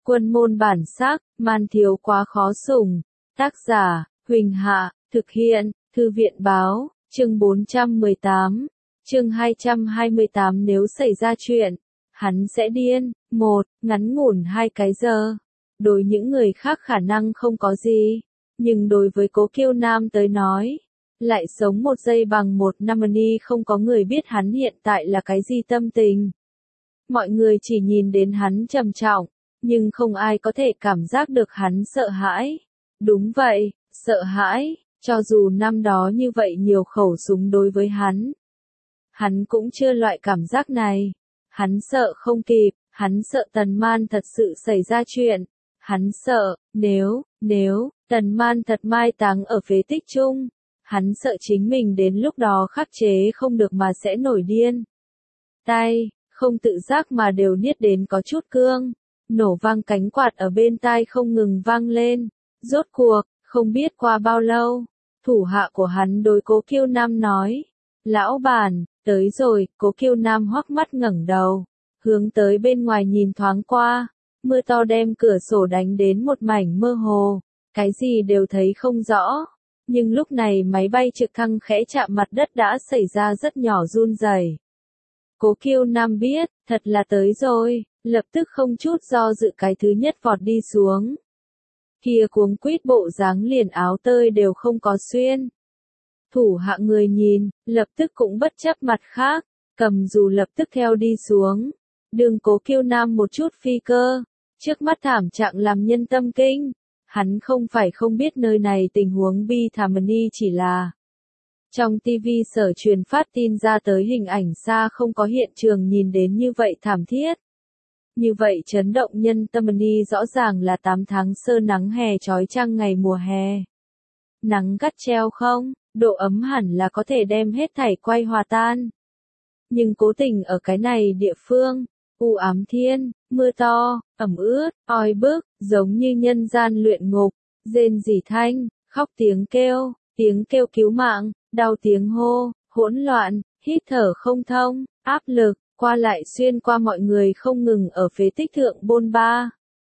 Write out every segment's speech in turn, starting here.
Quân môn bản sắc, man thiếu quá khó sủng. Tác giả, Huỳnh Hạ, thực hiện, Thư viện báo, chương 418, chương 228 nếu xảy ra chuyện, hắn sẽ điên. Ngắn ngủn 2 cái giờ. Đối những người khác khả năng không có gì, nhưng đối với Cố Kiêu Nam tới nói, lại sống 1 giây bằng 1 năm ni không có người biết hắn hiện tại là cái gì tâm tình. Mọi người chỉ nhìn đến hắn trầm trọng, nhưng không ai có thể cảm giác được hắn sợ hãi. Đúng vậy, sợ hãi, cho dù năm đó như vậy nhiều khẩu súng đối với hắn. Hắn cũng chưa loại cảm giác này. Hắn sợ không kịp, hắn sợ Tần Man thật sự xảy ra chuyện. Hắn sợ, nếu, Tần Man thật mai táng ở phế tích chung. Hắn sợ chính mình đến lúc đó khắc chế không được mà sẽ nổi điên. Tay, không tự giác mà đều niết đến có chút cương. Nổ vang cánh quạt ở bên tai không ngừng vang lên. Rốt cuộc, không biết qua bao lâu, thủ hạ của hắn đối Cố Kiêu Nam nói. Lão bản, tới rồi. Cố Kiêu Nam hoắc mắt ngẩng đầu, hướng tới bên ngoài nhìn thoáng qua. Mưa to đem cửa sổ đánh đến một mảnh mơ hồ, cái gì đều thấy không rõ. Nhưng lúc này máy bay trực thăng khẽ chạm mặt đất đã xảy ra rất nhỏ run rẩy. Cố Kiêu Nam biết, thật là tới rồi, lập tức không chút do dự cái thứ nhất vọt đi xuống. Kia cuống quýt bộ dáng liền áo tơi đều không có xuyên. Thủ hạ người nhìn, lập tức cũng bất chấp mặt khác, cầm dù lập tức theo đi xuống. Đường Cố Kiêu Nam một chút phi cơ, trước mắt thảm trạng làm nhân tâm kinh. Hắn không phải không biết nơi này tình huống bi thảm ni chỉ là. Trong TV sở truyền phát tin ra tới hình ảnh xa không có hiện trường nhìn đến như vậy thảm thiết. Như vậy chấn động nhân tâm ni rõ ràng là 8 tháng sơ nắng hè chói chang ngày mùa hè. Nắng gắt treo không, độ ấm hẳn là có thể đem hết thảy quay hòa tan. Nhưng cố tình ở cái này địa phương, u ám thiên, mưa to, ẩm ướt, oi bức, giống như nhân gian luyện ngục, rên rỉ thanh, khóc tiếng kêu cứu mạng, đau tiếng hô, hỗn loạn, hít thở không thông, áp lực, qua lại xuyên qua mọi người không ngừng ở phế tích thượng bôn ba.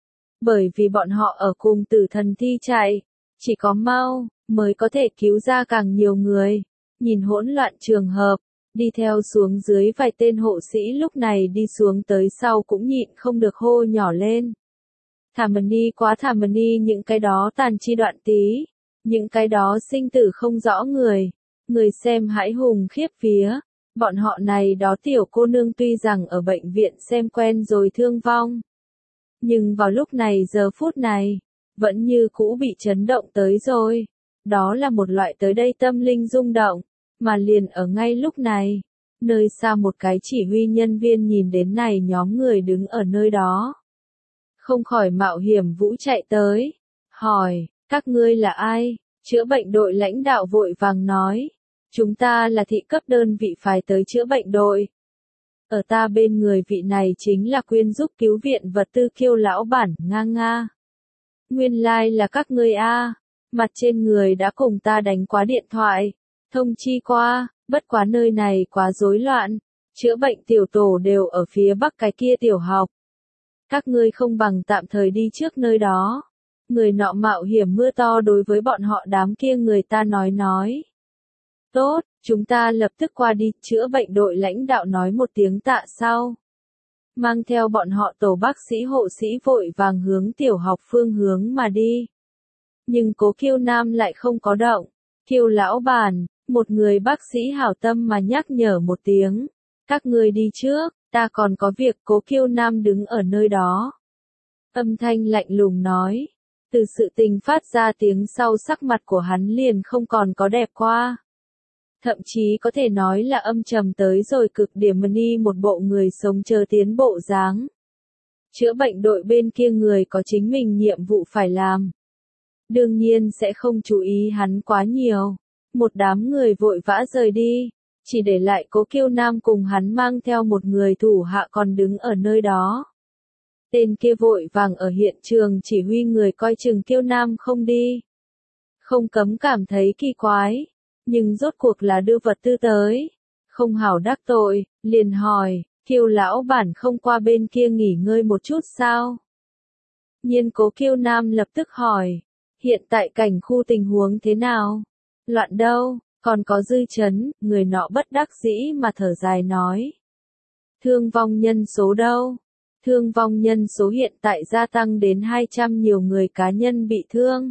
Bởi vì bọn họ ở cùng tử thần thi chạy, chỉ có mau mới có thể cứu ra càng nhiều người. Nhìn hỗn loạn trường hợp, đi theo xuống dưới vài tên hộ sĩ lúc này đi xuống tới sau cũng nhịn không được hô nhỏ lên. Thảm ni quá thảm ni, những cái đó tàn chi đoạn tí, những cái đó sinh tử không rõ người xem hãi hùng khiếp vía. Bọn họ này đó tiểu cô nương tuy rằng ở bệnh viện xem quen rồi thương vong, nhưng vào lúc này giờ phút này, vẫn như cũ bị chấn động tới rồi. Đó là một loại tới đây tâm linh rung động, mà liền ở ngay lúc này, nơi xa một cái chỉ huy nhân viên nhìn đến này nhóm người đứng ở nơi đó. Không khỏi mạo hiểm vũ chạy tới, hỏi, các ngươi là ai? Chữa bệnh đội lãnh đạo vội vàng nói, chúng ta là thị cấp đơn vị phái tới chữa bệnh đội. Ở ta bên người vị này chính là quyên giúp cứu viện vật tư Kiêu lão bản, nga. Nguyên lai là các ngươi a. Mặt trên người đã cùng ta đánh quá điện thoại, thông chi qua, bất quá nơi này quá rối loạn, chữa bệnh tiểu tổ đều ở phía bắc cái kia tiểu học. Các ngươi không bằng tạm thời đi trước nơi đó. Người nọ mạo hiểm mưa to đối với bọn họ đám kia người ta nói. Tốt, chúng ta lập tức qua đi. Chữa bệnh đội lãnh đạo nói một tiếng tạ sau, mang theo bọn họ tổ bác sĩ hộ sĩ vội vàng hướng tiểu học phương hướng mà đi. Nhưng Cố Kiêu Nam lại không có động. Kiêu lão bản, một người bác sĩ hảo tâm mà nhắc nhở một tiếng. Các ngươi đi trước, ta còn có việc. Cố Kiêu Nam đứng ở nơi đó. Âm thanh lạnh lùng nói. Từ sự tình phát ra tiếng sau sắc mặt của hắn liền không còn có đẹp qua. Thậm chí có thể nói là âm trầm tới rồi cực điểm ni một bộ người sống chờ tiến bộ dáng. Chữa bệnh đội bên kia người có chính mình nhiệm vụ phải làm. Đương nhiên sẽ không chú ý hắn quá nhiều. Một đám người vội vã rời đi, chỉ để lại Cố Kiêu Nam cùng hắn mang theo một người thủ hạ còn đứng ở nơi đó. Tên kia vội vàng ở hiện trường chỉ huy người coi chừng Kiêu Nam không đi. Không cấm cảm thấy kỳ quái, nhưng rốt cuộc là đưa vật tư tới, không hảo đắc tội, liền hỏi, Kiêu lão bản không qua bên kia nghỉ ngơi một chút sao? nhiên Cố Kiêu Nam lập tức hỏi, hiện tại cảnh khu tình huống thế nào? Loạn đâu, còn có dư chấn, người nọ bất đắc dĩ mà thở dài nói. Thương vong nhân số đâu? Thương vong nhân số hiện tại gia tăng đến 200 nhiều người cá nhân bị thương.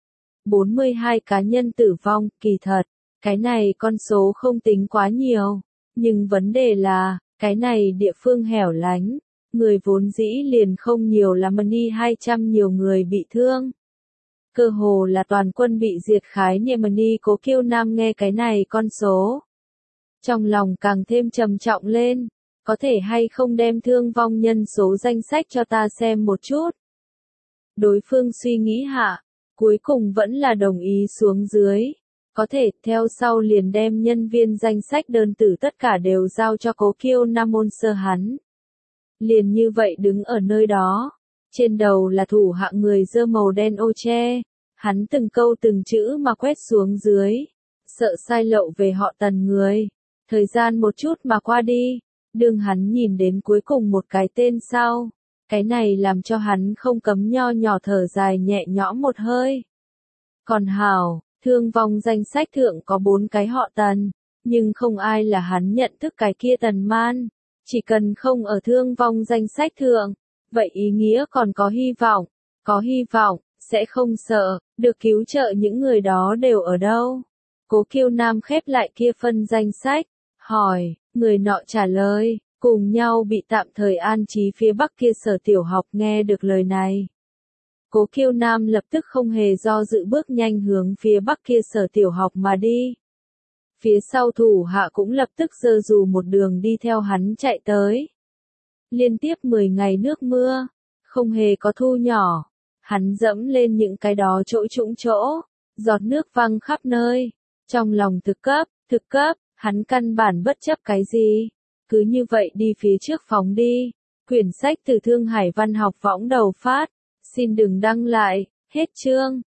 42 cá nhân tử vong, kỳ thật, cái này con số không tính quá nhiều. Nhưng vấn đề là, cái này địa phương hẻo lánh, người vốn dĩ liền không nhiều lắm đi 200 nhiều người bị thương. Cơ hồ là toàn quân bị diệt khái Niệm Cố Kiêu Nam nghe cái này con số. Trong lòng càng thêm trầm trọng lên, có thể hay không đem thương vong nhân số danh sách cho ta xem một chút. Đối phương suy nghĩ hạ, cuối cùng vẫn là đồng ý xuống dưới. Có thể theo sau liền đem nhân viên danh sách đơn tử tất cả đều giao cho Cố Kiêu Nam môn sơ hắn. Liền như vậy đứng ở nơi đó, trên đầu là thủ hạ người dơ màu đen ô che, hắn từng câu từng chữ mà quét xuống dưới, sợ sai lậu về họ Tần người. Thời gian một chút mà qua đi, đương hắn nhìn đến cuối cùng một cái tên sau, cái này làm cho hắn không cấm nho nhỏ thở dài nhẹ nhõm một hơi. Còn hảo, thương vong danh sách thượng có 4 cái họ Tần, nhưng không ai là hắn nhận thức cái kia Tần Man. Chỉ cần không ở thương vong danh sách thượng, vậy ý nghĩa còn có hy vọng, sẽ không sợ, được cứu trợ những người đó đều ở đâu. Cố Kiêu Nam khép lại kia phân danh sách, hỏi, người nọ trả lời, cùng nhau bị tạm thời an trí phía bắc kia sở tiểu học nghe được lời này. Cố Kiêu Nam lập tức không hề do dự bước nhanh hướng phía bắc kia sở tiểu học mà đi. Phía sau thủ hạ cũng lập tức giơ dù một đường đi theo hắn chạy tới. Liên tiếp 10 ngày nước mưa, không hề có thu nhỏ. Hắn dẫm lên những cái đó chỗ trũng chỗ, giọt nước văng khắp nơi. Trong lòng thực cấp, hắn căn bản bất chấp cái gì. Cứ như vậy đi phía trước phóng đi. Quyển sách từ Thương Hải Văn học võng đầu phát. Xin đừng đăng lại, hết chương.